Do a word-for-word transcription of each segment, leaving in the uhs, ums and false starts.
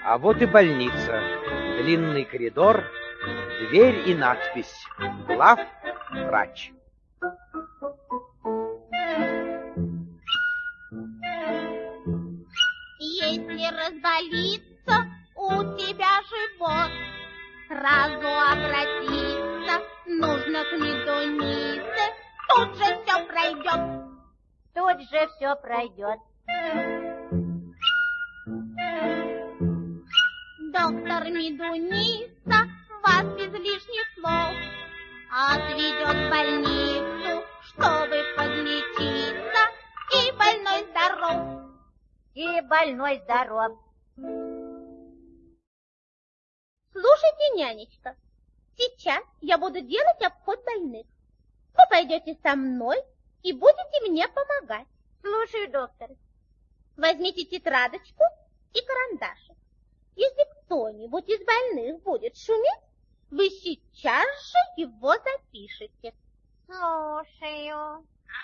А вот и больница. Длинный коридор, дверь и надпись «Главврач». Если разболится у тебя живот, сразу обратиться нужно к Медунице. Тут же все пройдет. Тут же все пройдет. Доктор Медуница вас без лишних слов отведет в больницу, чтобы подлечиться, и больной здоров. И больной здоров. Слушайте, нянечка, сейчас я буду делать обход больных. Вы пойдете со мной и будете мне помогать. Слушаю, доктор. Возьмите тетрадочку и карандашик. Если кто-нибудь из больных будет шуметь, вы сейчас же его запишете. Слушаю.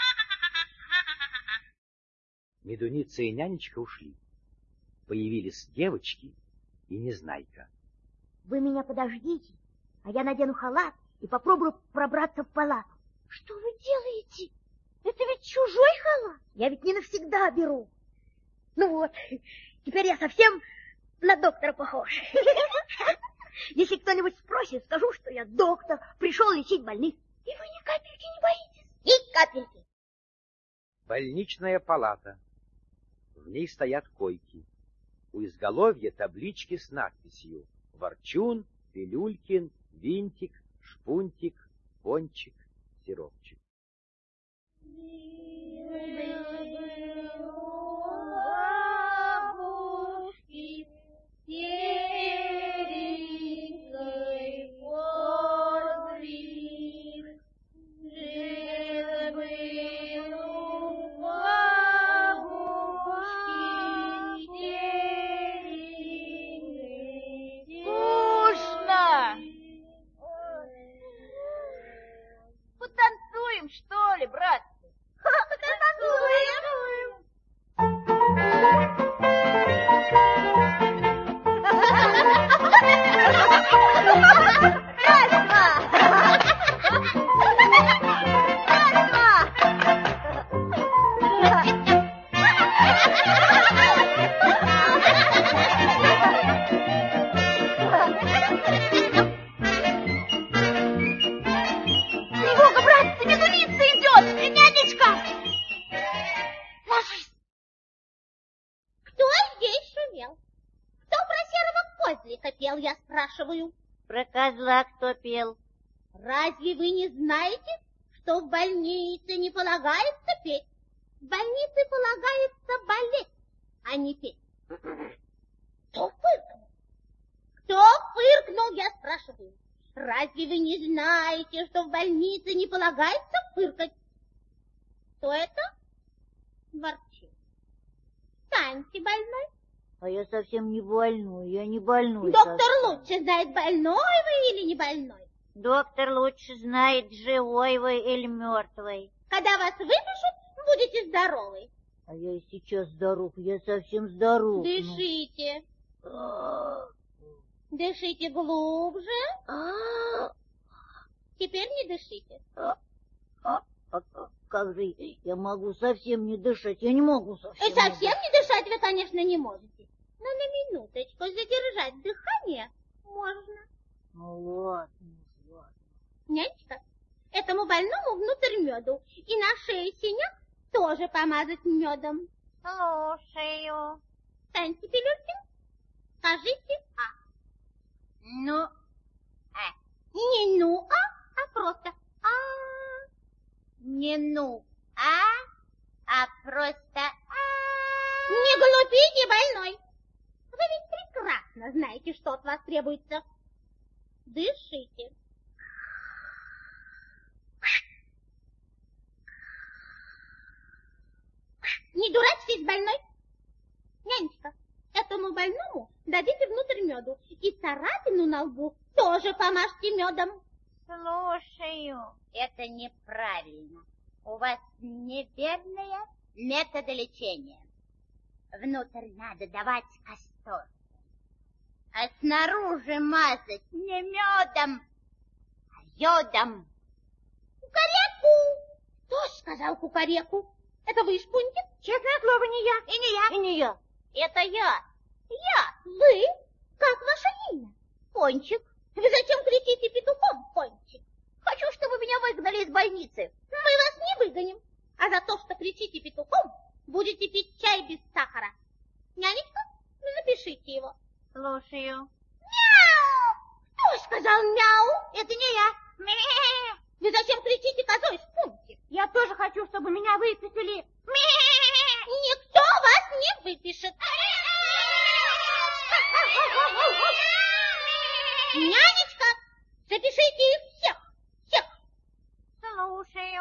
Медуница и нянечка ушли. Появились девочки и Незнайка. Вы меня подождите, а я надену халат и попробую пробраться в палату. Что вы делаете? Это ведь чужой халат. Я ведь не навсегда беру. Ну вот, теперь я совсем на доктора похож. Если кто-нибудь спросит, скажу, что я доктор, пришел лечить больных. И вы ни капельки не боитесь? Ни капельки. Больничная палата. В ней стоят койки. У изголовья таблички с надписью «Ворчун», «Пилюлькин», «Винтик», «Шпунтик», «Пончик», «Сиропчик». Потанцуем, что ли, братцы? Пел, я спрашиваю. Про козла кто пел? Разве вы не знаете, что в больнице не полагается петь? В больнице полагается болеть, а не петь. Кто фыркнул? Кто фыркнул, я спрашиваю. Разве вы не знаете, что в больнице не полагается фыркать? Кто это? Ворчун. Встаньте, больной. А я совсем не больной, я не больной. Доктор совсем. лучше знает, больной вы или не больной. Доктор лучше знает, живой вы или мертвый. Когда вас выпишут, будете здоровы. А я и сейчас здоров, я совсем здоров. Дышите. Ну. Дышите глубже. Теперь не дышите. А, а, а, как же я могу совсем не дышать? Я не могу совсем. И совсем не дышать вы, конечно, не можете. Но на минуточку задержать дыхание можно. Ну ладно, ладно. Нянечка, этому больному внутрь меду. И на шее синяк тоже помазать медом. Слушаю. Встаньте, Пилюлькин, скажите «а». Ну, а. Не ну «а», а просто «а». Не ну, а, а просто а. Не глупите, больной. Вы ведь прекрасно знаете, что от вас требуется. Дышите. Не дурачьтесь, больной. Нянечка, этому больному дадите внутрь меду. И царапину на лбу тоже помажьте медом. Слушаю. Это неправильно. У вас неверные методы лечения. Внутрь надо давать касторку. а снаружи мазать не медом, а йодом. Кукареку! Кто сказал кукареку? Это вы, Шпунтик? Честное слово, не я. И не я. И не я. Это я. Я. Вы? Как ваше имя? Пончик. Вы зачем кричите петухом, Пончик? Хочу, чтобы меня выгнали из больницы. Мы вас не выгоним. А за то, что кричите петухом, будете пить чай без сахара. Нянечка, запишите его. Слушаю. Мяу! Кто сказал мяу? Это не я. Мяу! Вы зачем кричите козой, Шпунтик? Я тоже хочу, чтобы меня выписали. Мяу! Никто вас не выпишет. Нянечка, запишите их всех, всех. Слушаю.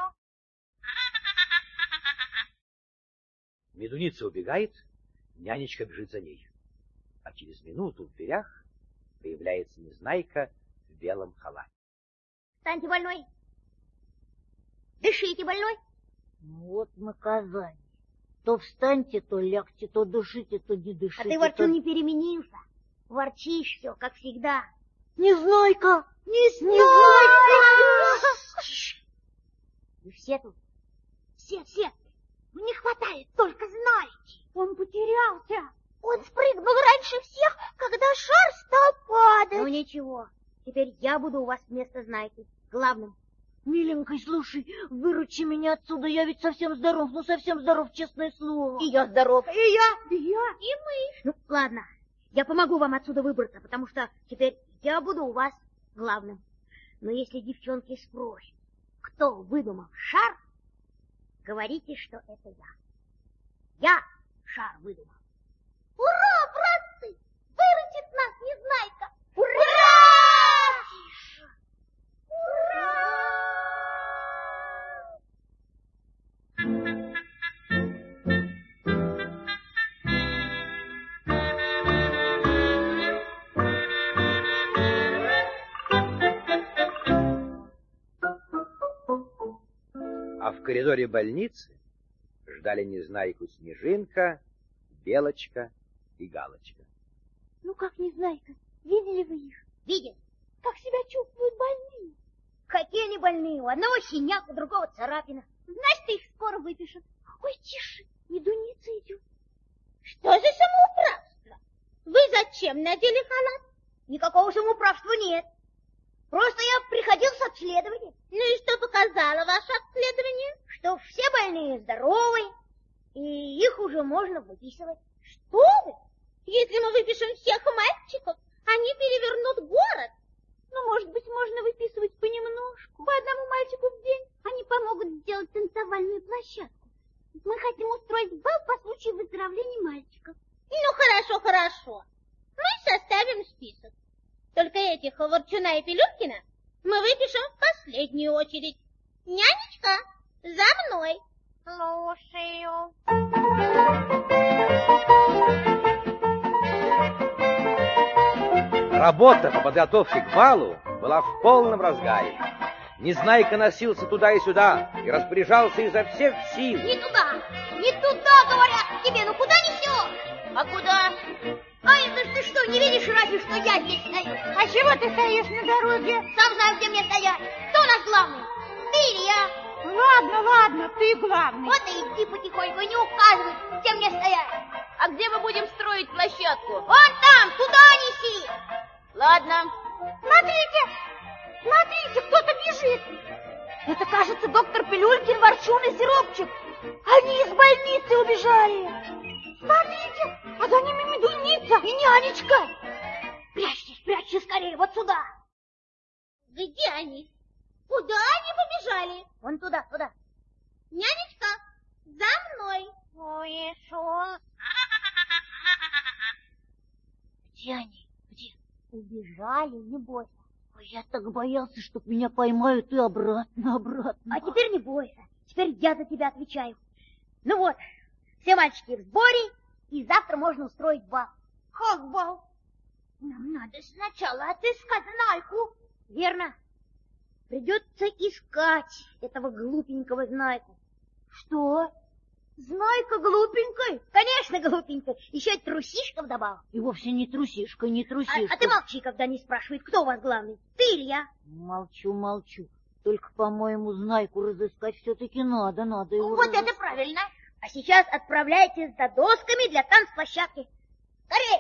Медуница убегает, нянечка бежит за ней. А через минуту в дверях появляется Незнайка в белом халате. Встаньте, больной. Дышите, больной. Ну вот наказание. То встаньте, то лягте, то дышите, то не дышите. А ты, Ворчун, то... не переменился. Ворчишь все, как всегда. Незнайка! Незнайка! Вы все тут? Все, все. Ну, не хватает, только знаете. Он потерялся. Он спрыгнул раньше всех, когда шар стал падать. Ну, ничего. Теперь я буду у вас вместо Знайки. Главным. Миленький, слушай, выручи меня отсюда, я ведь совсем здоров, ну совсем здоров, честное слово. И я здоров. И я, и я, и мы. Ну, ладно, я помогу вам отсюда выбраться, потому что теперь я буду у вас главным. Но если девчонки спросят, кто выдумал шар, говорите, что это я. Я шар выдумал. Ура, братцы! Выручит нас Незнайка! Ура! А в коридоре больницы ждали Незнайку Снежинка, Белочка и Галочка. Ну как, Незнайка, видели вы их? Видели. Как себя чувствуют больные? Какие они больные? У одного синяк, у другого царапина. Значит, их скоро выпишут. Ой, тише, медуница идет. Что за самоуправство? Вы зачем надели халат? Никакого самоуправства нет. Просто я приходил с обследованием. Ну и что показало ваше обследование? Что все больные здоровы, и их уже можно выписывать. Что вы? Если мы выпишем всех мальчиков, они перевернут город. Ну, может быть, можно выписывать понемножку. По одному мальчику в день. Они помогут сделать танцевальную площадку. Мы хотим устроить бал по случаю выздоровления мальчиков. Ну, хорошо, хорошо. Мы составим список. Только этих Ворчуна и Пилюлькина мы выпишем в последнюю очередь. Нянечка, за мной. Слушаю. Работа по подготовке к балу была в полном разгаре. Незнайка носился туда и сюда и распоряжался изо всех сил. Не туда, не туда, говорят тебе, ну куда несешь? А куда? А это ж ты что, не видишь разве, что я здесь стою? А чего ты стоишь на дороге? Сам знаю, где мне стоять. Кто у нас главный? Ты или я? Ладно, ладно, ты главный. Вот и иди потихоньку, не указывай, где мне стоять. А где мы будем строить площадку? Вон там, туда неси. Ладно. Смотрите, смотрите, кто-то бежит. Это, кажется, доктор Пилюлькин, Ворчун и Сиропчик. Они из больницы убежали. Смотрите, а за ними медуница и нянечка. Прячьтесь, прячьтесь скорее, вот сюда. Где они? Куда они побежали? Вон туда, туда. Нянечка, за мной. Ушел. Где они? Где? Убежали, не бойся. Ой, я так боялся, чтоб меня поймают и обратно, обратно. А теперь не бойся. Теперь я за тебя отвечаю. Ну вот, все мальчики в сборе, и завтра можно устроить бал. Как бал? Нам надо сначала отыскать Знайку. Верно. Придется искать этого глупенького Знайку. Что? Знайка глупенькая. Конечно, глупенькая. Еще и трусишка вдобавок. И вовсе не трусишка, не трусишка. А, а ты молчи, когда не спрашивает, кто у вас главный. Ты или я? Молчу, молчу. Только, по-моему, Знайку разыскать все-таки надо, надо его Вот разыскать. это правильно. А сейчас отправляйтесь за досками для танцплощадки. Скорей!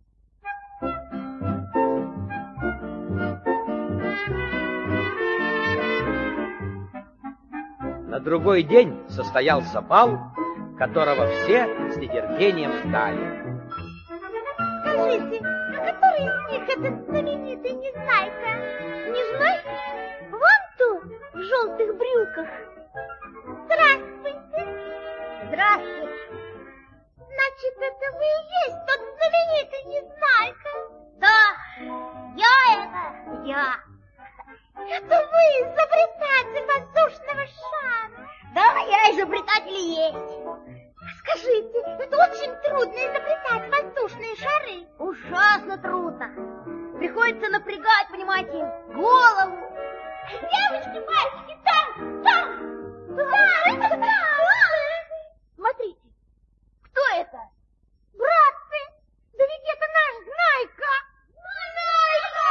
На другой день состоялся бал, которого все с нетерпением ждали. Скажите, а который из них этот знаменитый Незнайка? Незнайка? Вон тот, в желтых брюках. Здравствуйте. Здравствуйте. Значит, это вы и есть тот знаменитый Незнайка? Да, я это, я. Это вы изобретатель воздушного шара. Да, я изобретатель и есть. Скажите, это очень трудно изобретать воздушные шары. Ужасно трудно. Приходится напрягать, понимаете, голову. Девочки, мальчики, там, там, там, там. Смотрите, кто это? Братцы, да ведь это наш Знайка. Знайка!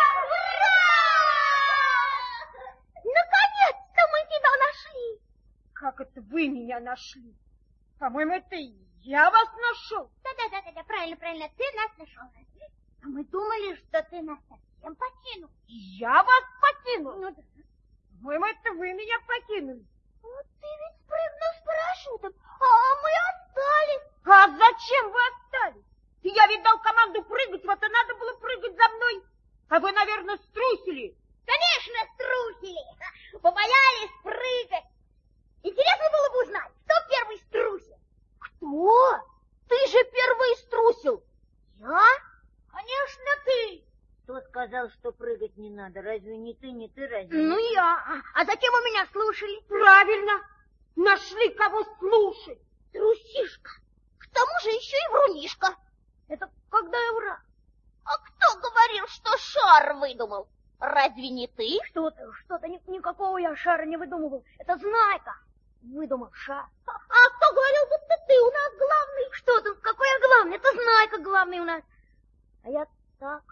Ура! Наконец-то мы тебя нашли. Как это вы меня нашли? По-моему, это я вас нашел. Да-да-да, правильно, правильно, ты нас нашел. А мы думали, что ты нас совсем покинул. Я вас покинул? Ну да. По-моему, это вы меня покинули. Вот ты ведь спрыгнул с парашютом, а мы остались. А зачем вы остались? Я ведь дал команду прыгать, вот и надо было прыгать за мной. А вы, наверное, струсили. Конечно, струсили. Побоялись прыгать. Интересно было бы узнать, кто первый струсил. Кто? Ты же первый струсил. Я? Конечно, ты. Кто сказал, что прыгать не надо? Разве не ты, не ты, разве? Ну, я. А зачем вы меня слушали? Правильно. Нашли кого слушать. Трусишка. К тому же еще и врунишка. Это когда я враг. А кто говорил, что шар выдумал? Разве не ты? Что-то, что-то, ни, никакого я шара не выдумывал. Это Знайка выдумал шар. А, а кто говорил, будто ты у нас главный? Что ты, какой я главный? Это Знайка главный у нас. А я так.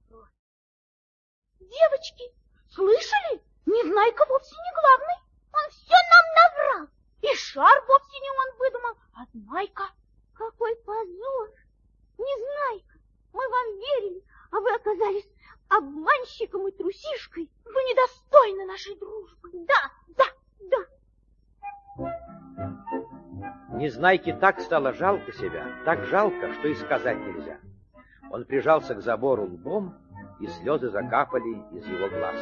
Девочки, слышали? Незнайка вовсе не главный. Он все нам наврал. И шар вовсе не он выдумал, а Знайка. Какой позор. Незнайка, мы вам верили, а вы оказались обманщиком и трусишкой. Вы недостойны нашей дружбы. Да, да, да. Незнайке так стало жалко себя, так жалко, что и сказать нельзя. Он прижался к забору лбом, и слезы закапали из его глаз.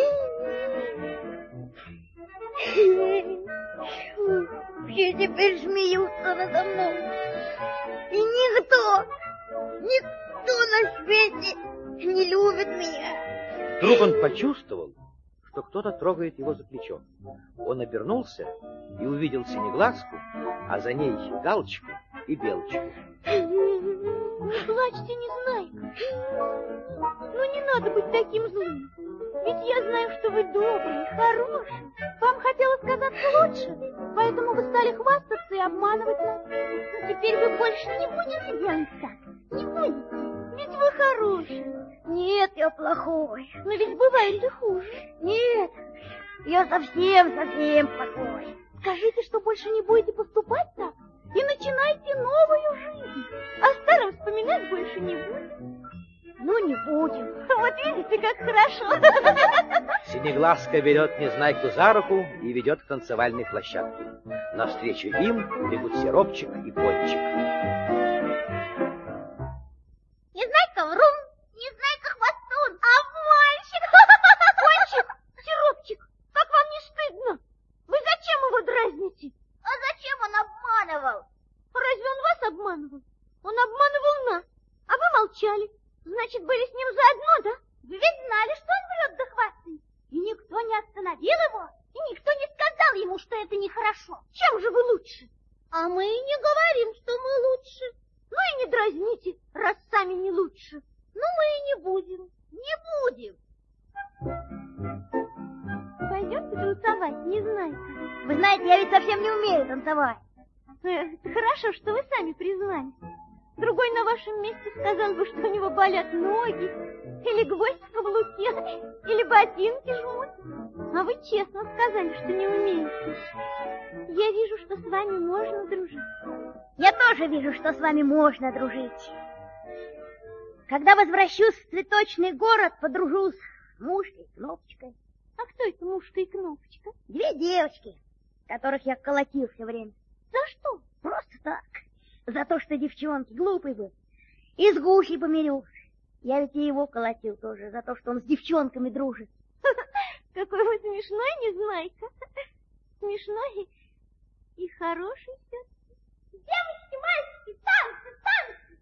Все теперь смеются надо мной. И никто, никто на свете не любит меня. Вдруг он почувствовал, что кто-то трогает его за плечо. Он обернулся и увидел синеглазку, а за ней галочку и белочку. Не плачьте, Незнайка. Ну, не надо быть таким злым. Ведь я знаю, что вы добрый, хороший. Вам хотелось казаться лучше, поэтому вы стали хвастаться и обманывать нас. Но теперь вы больше не будете делать так. Не будете. Ведь вы хороший. Нет, я плохой. Но ведь бывает и хуже. Нет, я совсем-совсем плохой. Скажите, что больше не будете поступать так? И начинайте новую жизнь. О старом вспоминать больше не будем. Ну, не будем. Вот видите, как хорошо. Синеглазка берет Незнайку за руку и ведет к танцевальной площадке. Навстречу им бегут Сиропчик и Пончик. Незнайка врун, Незнайка хвостун, обманщик. Пончик, Сиропчик, как вам не стыдно? Вы зачем его дразните? А зачем он обманывал? Разве он вас обманывал? Он обманывал нас, а вы молчали. Значит, были с ним заодно, да? Вы ведь знали, что он врет да хвастает. И никто не остановил его, и никто не сказал ему, что это нехорошо. Чем же вы лучше? А мы и не говорим, что мы лучше. Ну и не дразните, раз сами не лучше. Ну мы и не будем, не будем. Пойдемте танцевать, Незнайка. Вы знаете, я ведь совсем не умею танцевать. Это хорошо, что вы сами признались. Другой на вашем месте сказал бы, что у него болят ноги, или гвоздь в каблуке, или ботинки жмут. А вы честно сказали, что не умеете. Я вижу, что с вами можно дружить. Я тоже вижу, что с вами можно дружить. Когда возвращусь в цветочный город, подружусь с Мушкой и Кнопочкой. А кто это Мушка и Кнопочка? Две девочки, которых я колотил все время. За что? Просто так. За то, что девчонки глупый был. И с Гусей помирился. Я ведь и его колотил тоже, за то, что он с девчонками дружит. Какой вы смешной, Незнайка. Смешной и хороший все. Девочки, мальчики, танцы, танцы!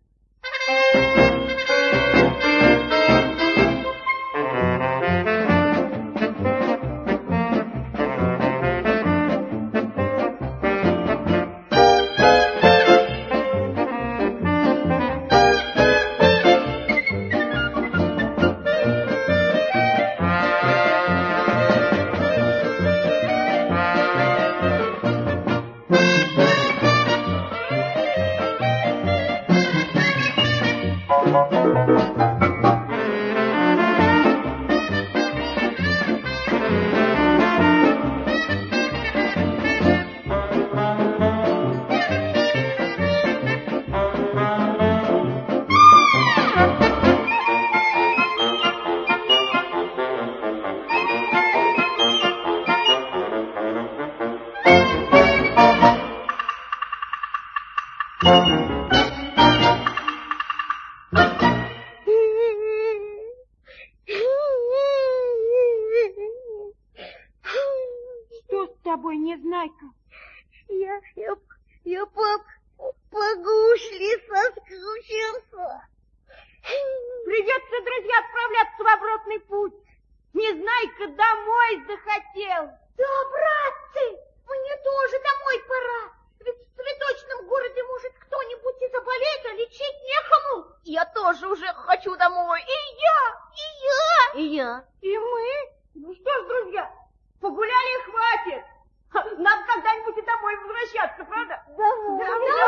Незнайка? Я, я, я по, по Гусли соскучился. Придется, друзья, отправляться в обратный путь. Незнайка домой захотел. Да, братцы, мне тоже домой пора. Ведь в цветочном городе может кто-нибудь и заболеть, а лечить некому. Я тоже уже хочу домой. И я, и я. И я. И мы? Ну что ж, друзья, погуляли и хватит. Надо когда-нибудь и домой возвращаться, правда? Домой.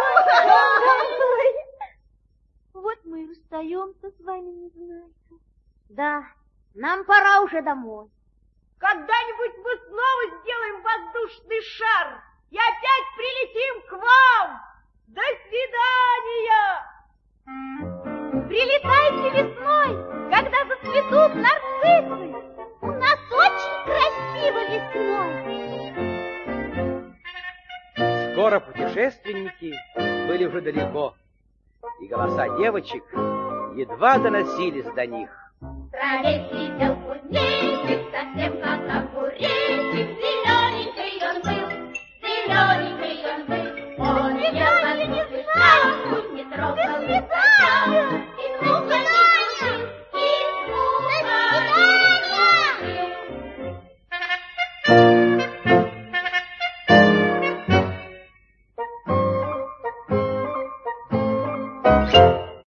Домой. Вот мы и расстаемся с вами, Незнайка. Да, нам пора уже домой. Когда-нибудь мы снова сделаем воздушный шар и опять прилетим к вам. До свидания! Прилетайте весной, когда зацветут нарциссы. У нас очень красиво весной. Скоро путешественники были уже далеко, и голоса девочек едва доносились до них. Троллей сидел кузнечик,